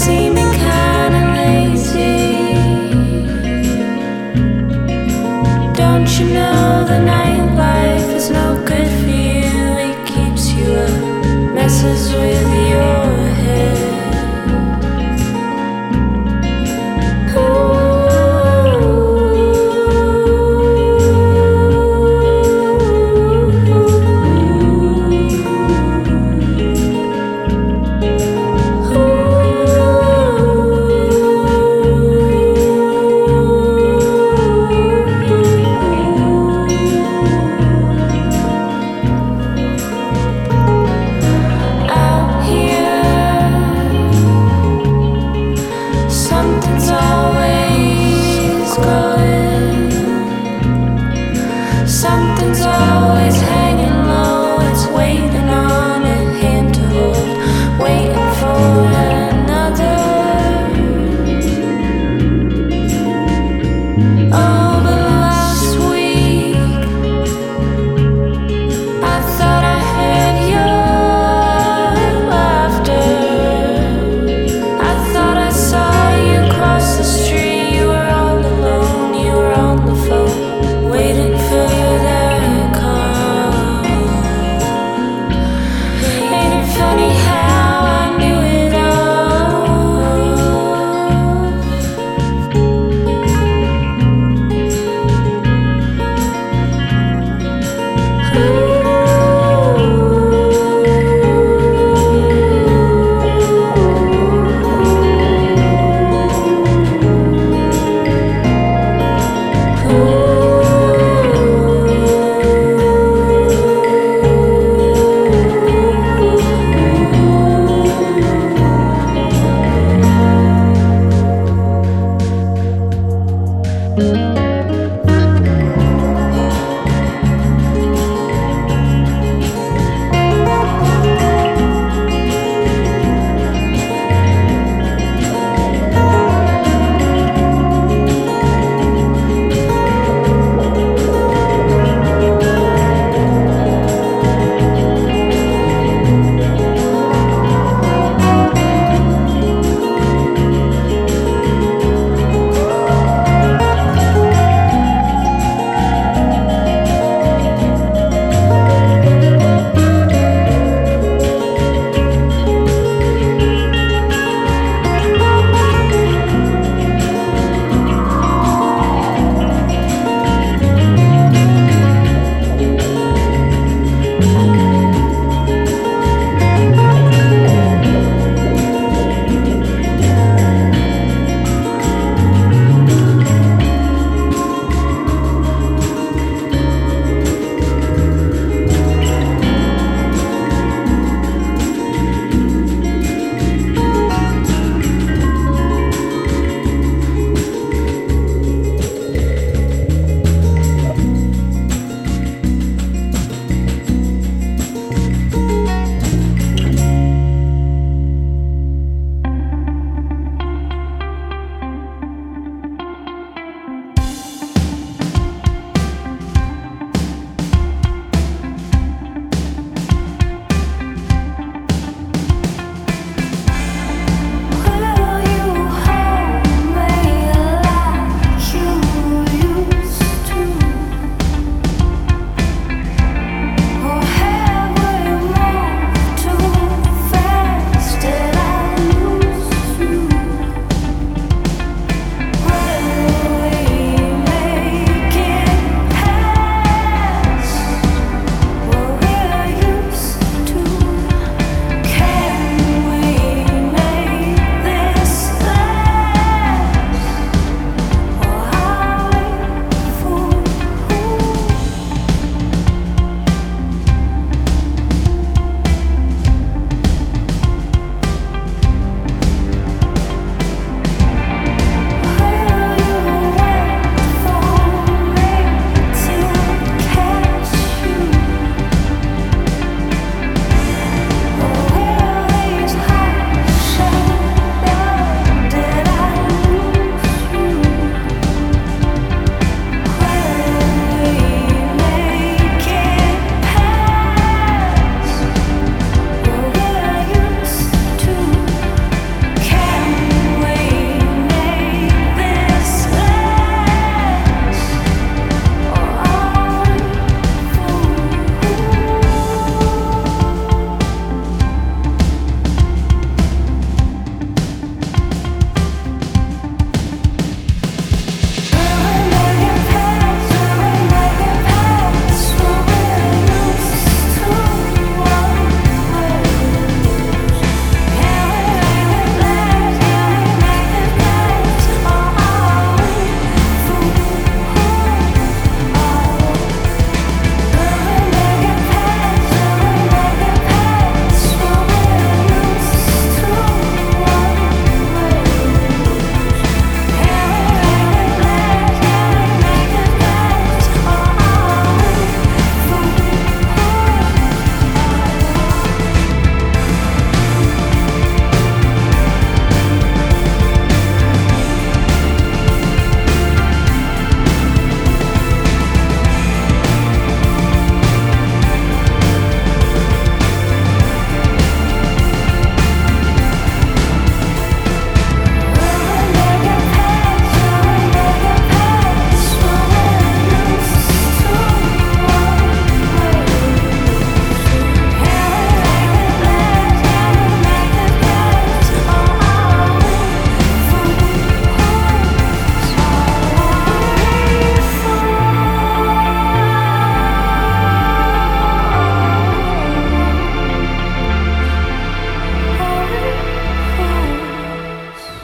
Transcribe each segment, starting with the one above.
seeming kinda lazy. Don't you know the nightlife is no good for you? It keeps you up, messes with your head.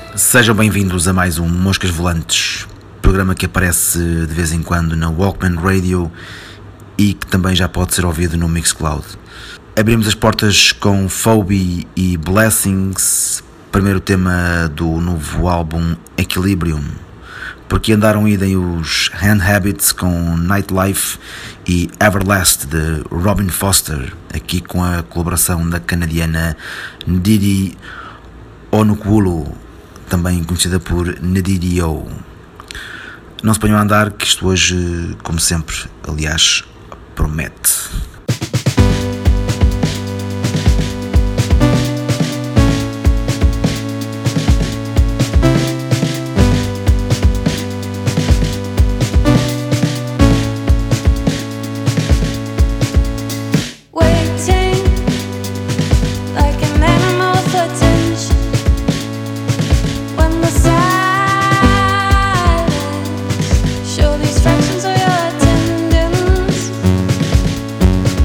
Sejam bem-vindos a mais um Moscas Volantes, programa que aparece de vez em quando na Walkman Radio e que também já pode ser ouvido no Mixcloud. Abrimos as portas com Phobie e Blessings, primeiro tema do novo álbum Equilibrium. Porque andaram idem os Hand Habits com Nightlife e Everlast de Robin Foster, aqui com a colaboração da canadiana Ndidi Onukwulu, também conhecida por Ndidi-O. Não se ponham a andar, que isto hoje, como sempre, aliás, promete. Show these fractions of your attendance.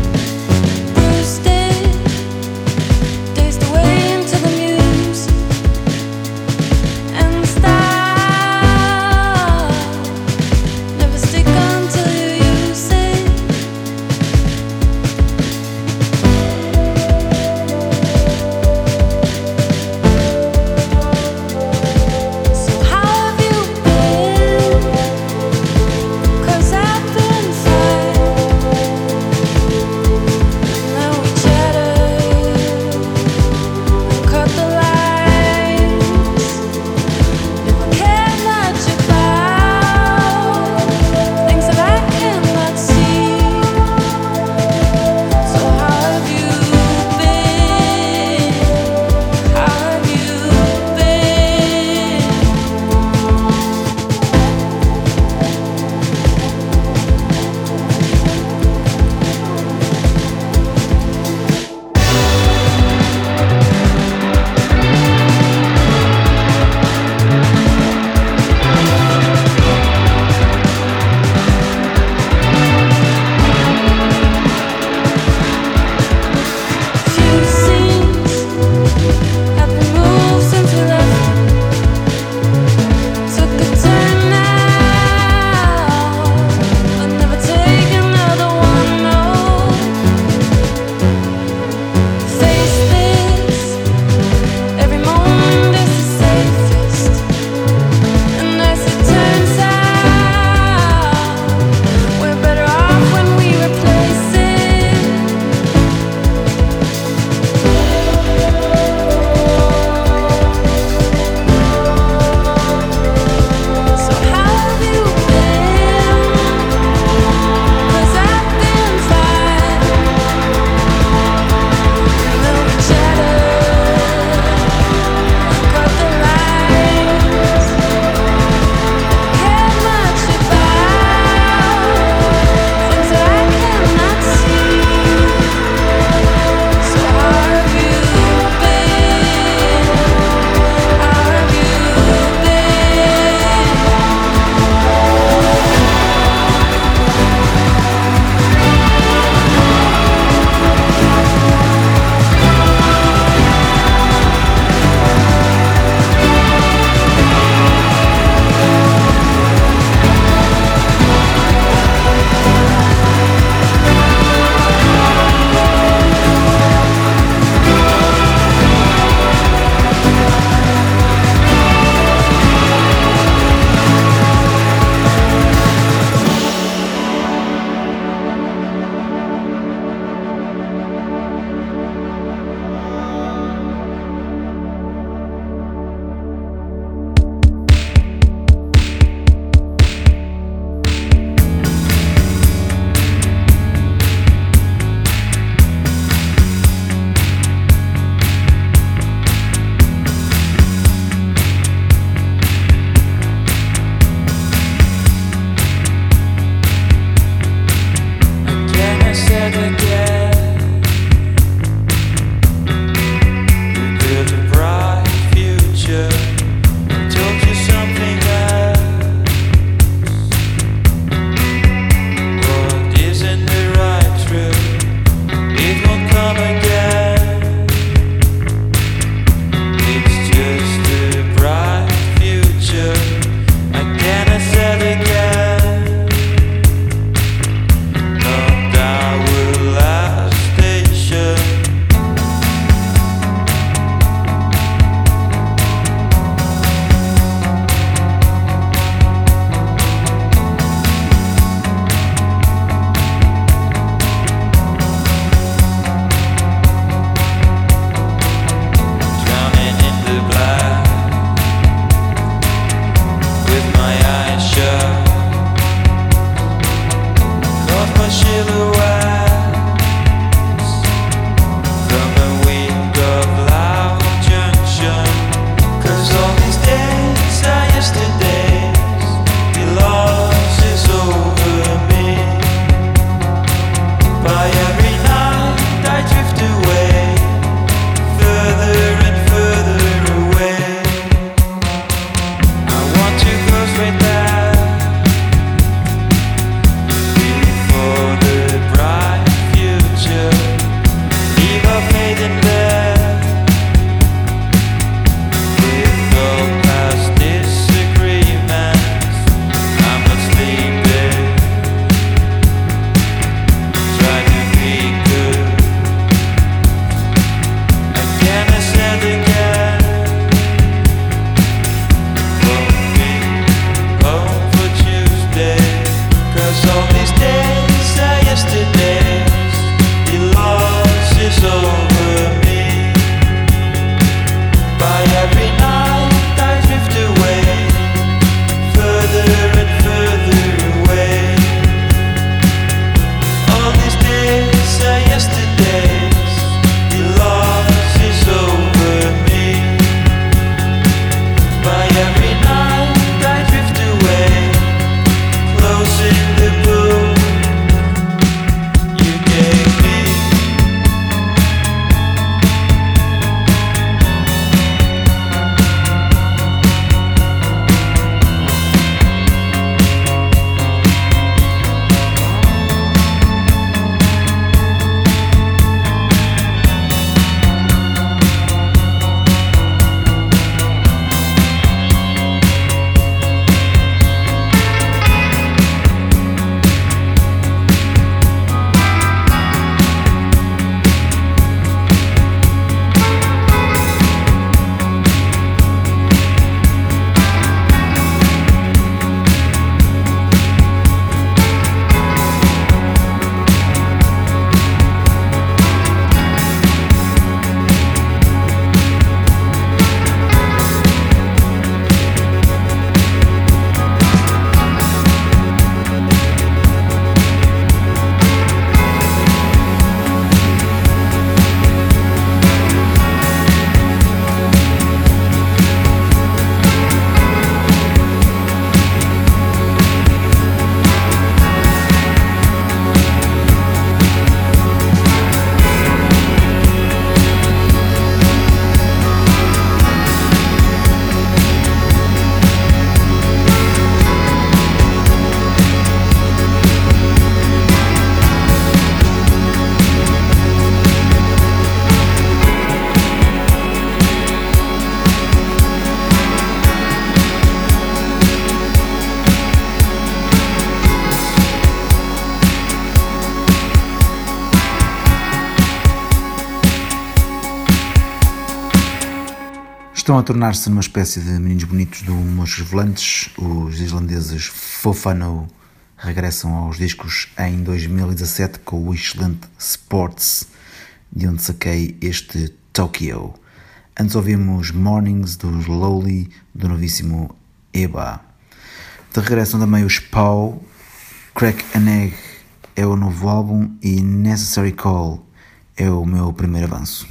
estão a tornar-se numa espécie de meninos bonitos do Moscas Volantes. Os islandeses Fofano regressam aos discos em 2017 com o excelente Sports, de onde saquei este Tokyo. Antes ouvimos Mornings dos Lowly, do novíssimo Eba. De regressam também os Pau, Crack an Egg é o novo álbum e Necessary Call é o meu primeiro avanço.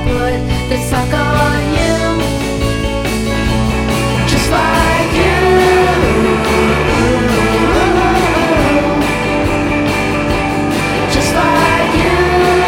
put the sucker on you, just like you, just like you.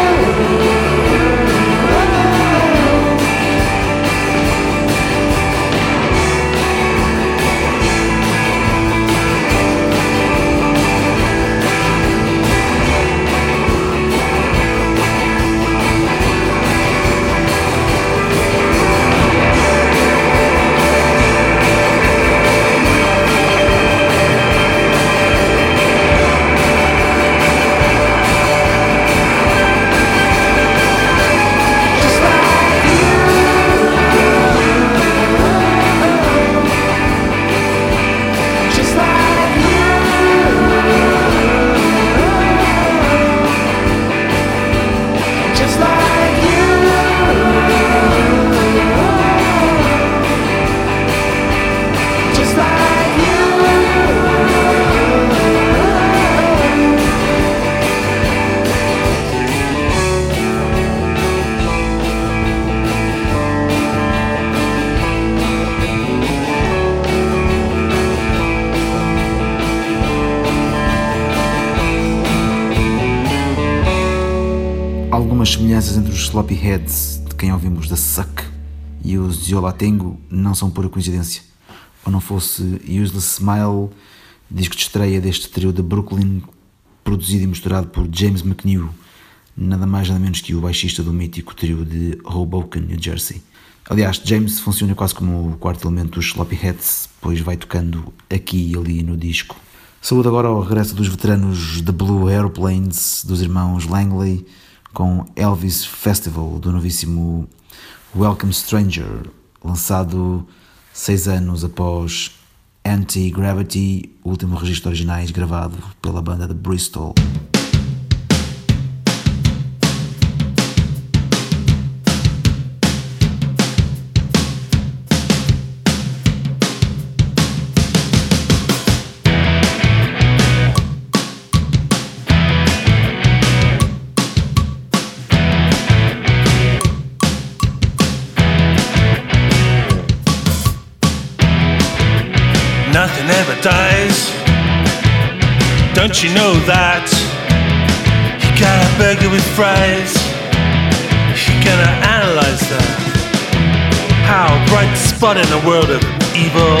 Algumas semelhanças entre os Sloppy Heads, de quem ouvimos The Suck, e os Yo La Tengo não são pura coincidência. Ou não fosse Useless Smile, disco de estreia deste trio de Brooklyn, produzido e misturado por James McNew, nada mais nada menos que o baixista do mítico trio de Hoboken, New Jersey. Aliás, James funciona quase como o quarto elemento dos Sloppy Heads, pois vai tocando aqui e ali no disco. Saúde agora ao regresso dos veteranos The Blue Aeroplanes, dos irmãos Langley, com Elvis Festival, do novíssimo Welcome Stranger, lançado 6 anos após Anti-Gravity, o último registro originais gravado pela banda de Bristol. Nothing ever dies. Don't you know that? You got a burger with fries. You're gonna analyze that. How bright spot in a world of evil.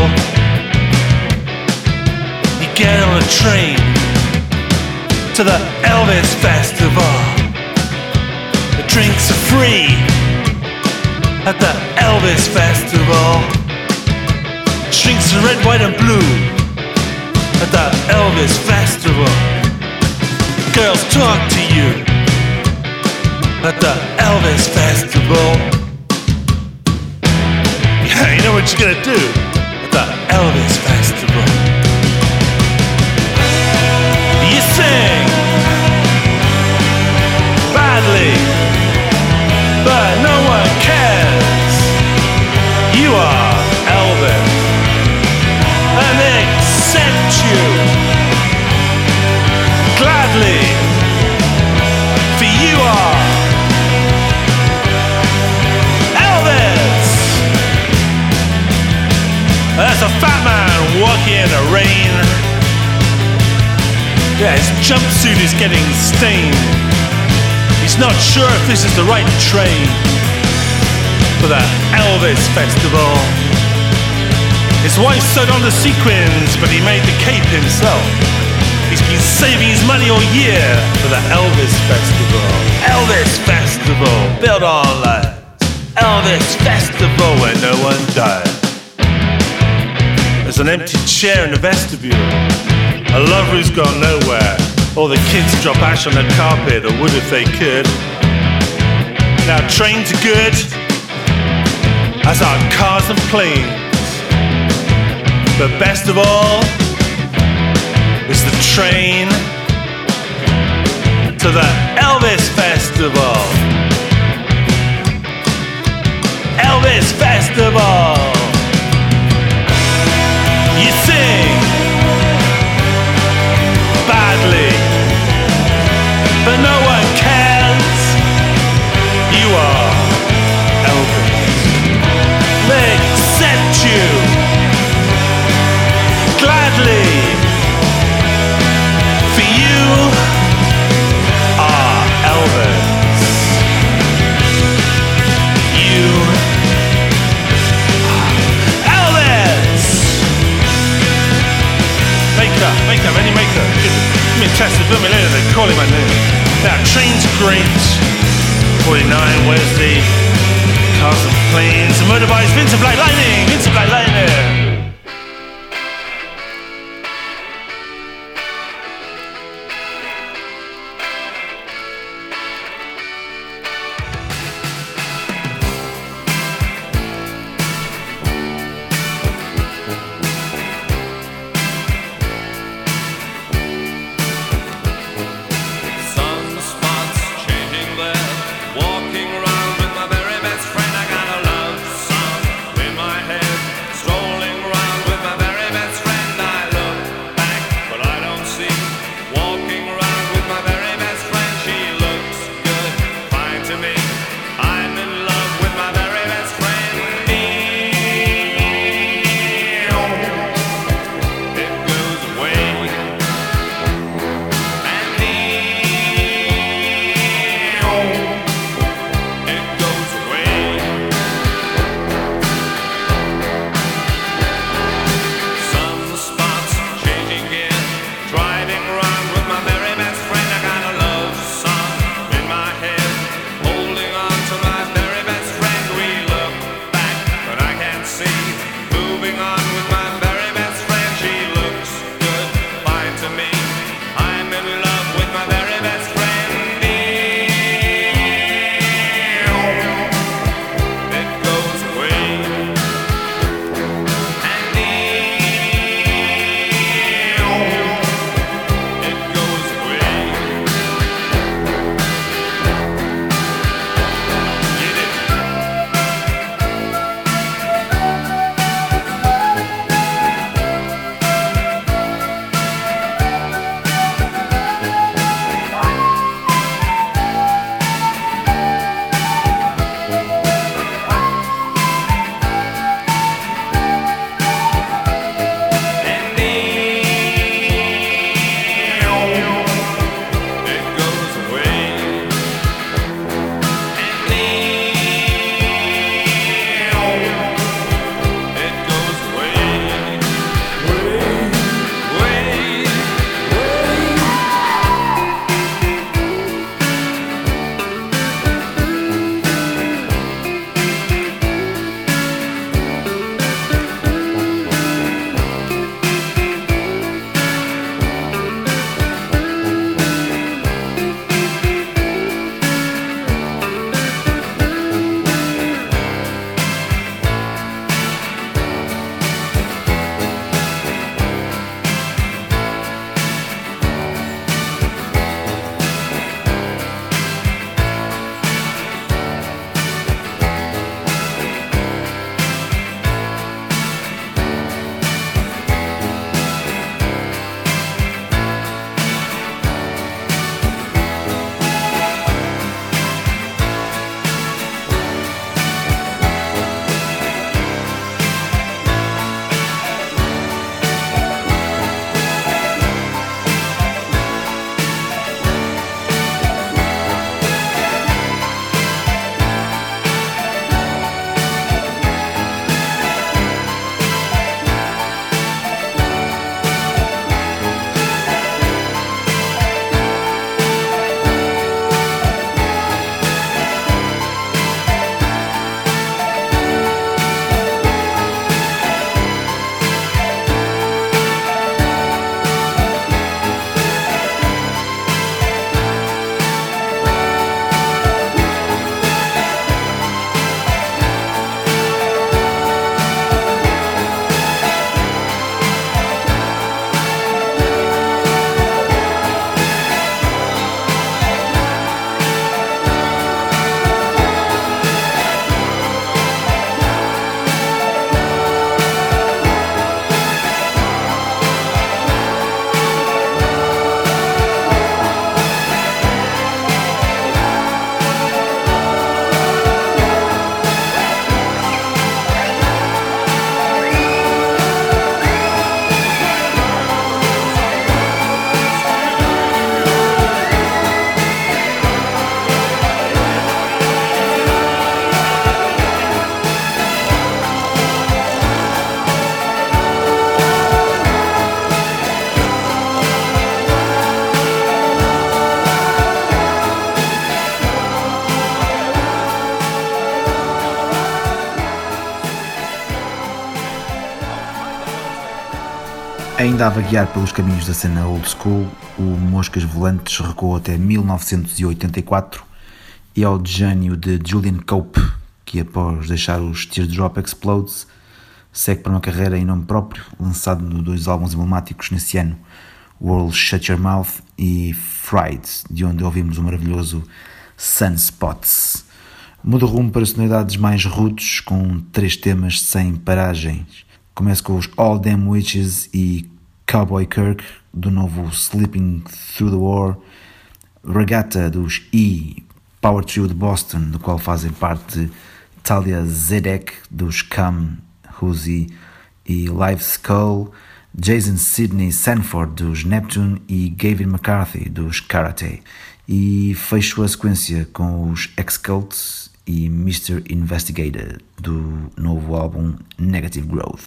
You get on a train to the Elvis Festival. The drinks are free at the Elvis Festival. Drinks are red, white and blue at the Elvis Festival. Girls talk to you at the Elvis Festival. Yeah, you know what you're gonna do at the Elvis Festival. You sing badly, but no one cares. You are Elvis, and they accept you gladly, for you are Elvis. There's a fat man walking in the rain. Yeah, his jumpsuit is getting stained. He's not sure if this is the right train for the Elvis Festival. His wife sewed on the sequins, but he made the cape himself. He's been saving his money all year for the Elvis Festival. Elvis Festival, built on lies. Elvis Festival where no one dies. There's an empty chair in the vestibule. A lover who's gone nowhere. All the kids drop ash on the carpet, or would if they could. Now trains are good, as are cars and planes. But best of all is the train to the Elvis Festival. Elvis Festival. You sing badly, but no one cares. You are trains great. 49 Wednesday, cars and planes, and motorbikes, Vincent Black Lightning, Vincent Black Lightning. Walking around with my very best friend, I got a love song in my head, strolling Ainda a vaguear pelos caminhos da cena old school, o Moscas Volantes recuou até 1984 e ao gênio de Julian Cope, que após deixar os Teardrop Explodes, segue para uma carreira em nome próprio, lançado nos 2 álbuns emblemáticos nesse ano, World Shut Your Mouth e Fried, de onde ouvimos o maravilhoso Sunspots. Muda o rumo para sonoridades mais rudes, com 3 temas sem paragens. Começa com os All Damn Witches e Cowboy Kirk, do novo Sleeping Through the War, Regatta dos E, Power Trio de Boston, do qual fazem parte Talia Zedek, dos Come, Whozy e Live Skull, Jason Sidney Sanford, dos Neptune e Gavin McCarthy, dos Karate. E fecho a sequência com os X-Cult e Mr. Investigator, do novo álbum Negative Growth.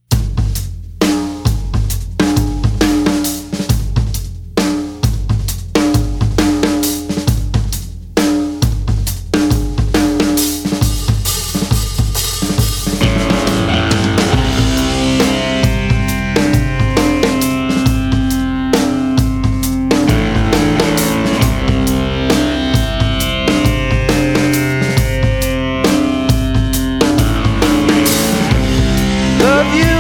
Love you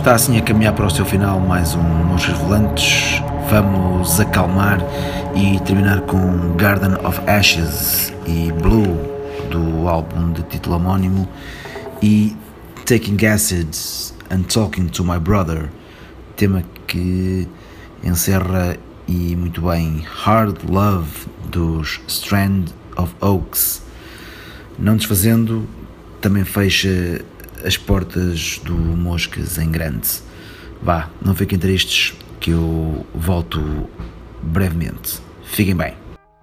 está assim a caminhar para o seu final mais um Moscas Volantes. Vamos acalmar e terminar com Garden of Ashes e Blue, do álbum de título homónimo, e Taking Acid and Talking to My Brother, tema que encerra e muito bem Hard Love dos Strand of Oaks. Não desfazendo, também fecha as portas do Moscas em grande. Vá, não fiquem tristes que eu volto brevemente. Fiquem bem.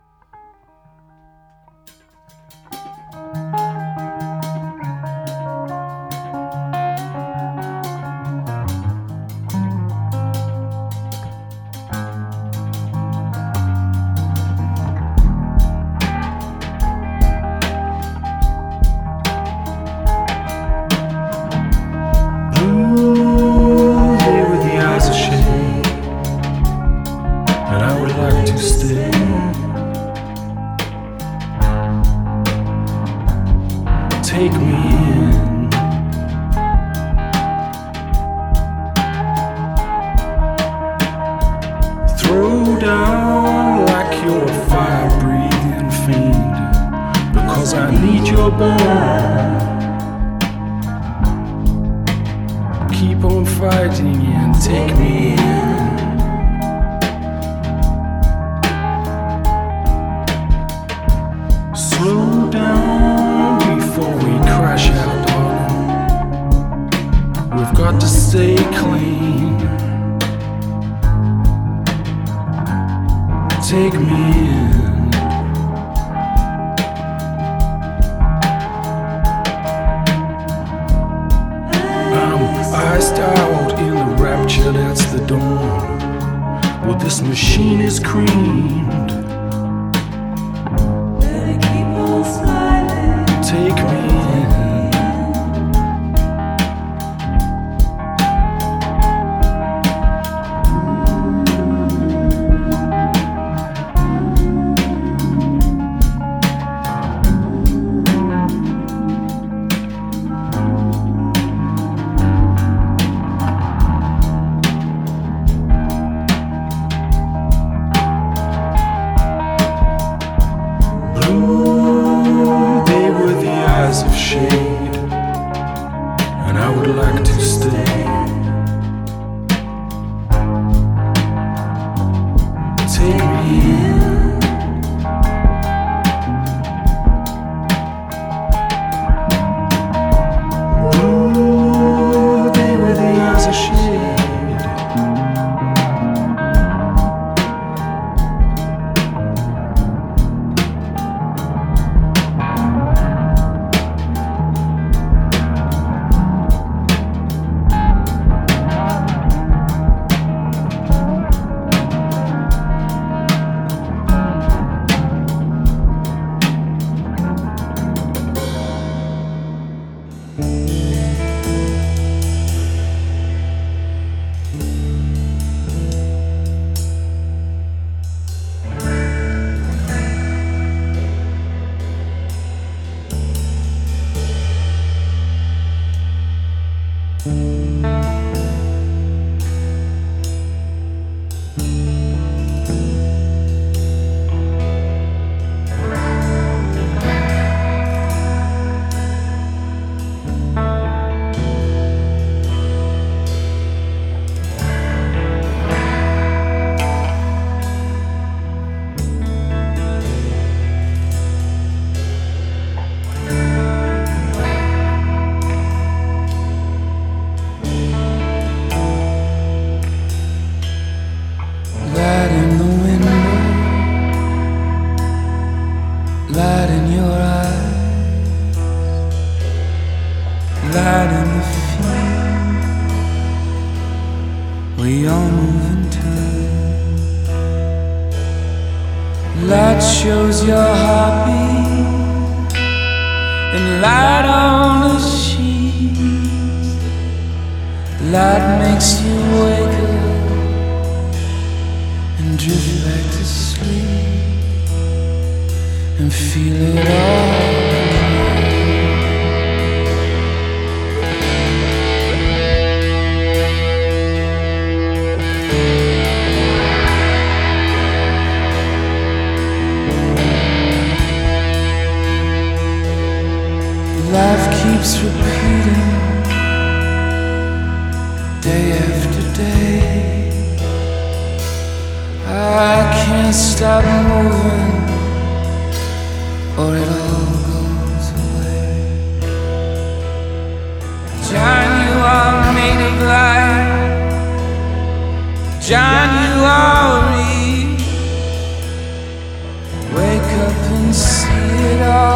Shows your heartbeat and light on the sheets. Light makes you wake up and drift back to sleep and feel it all. keeps repeating day after day. I can't stop moving or it all goes away. John, you are made of light. John, you are real. Wake up and see it all.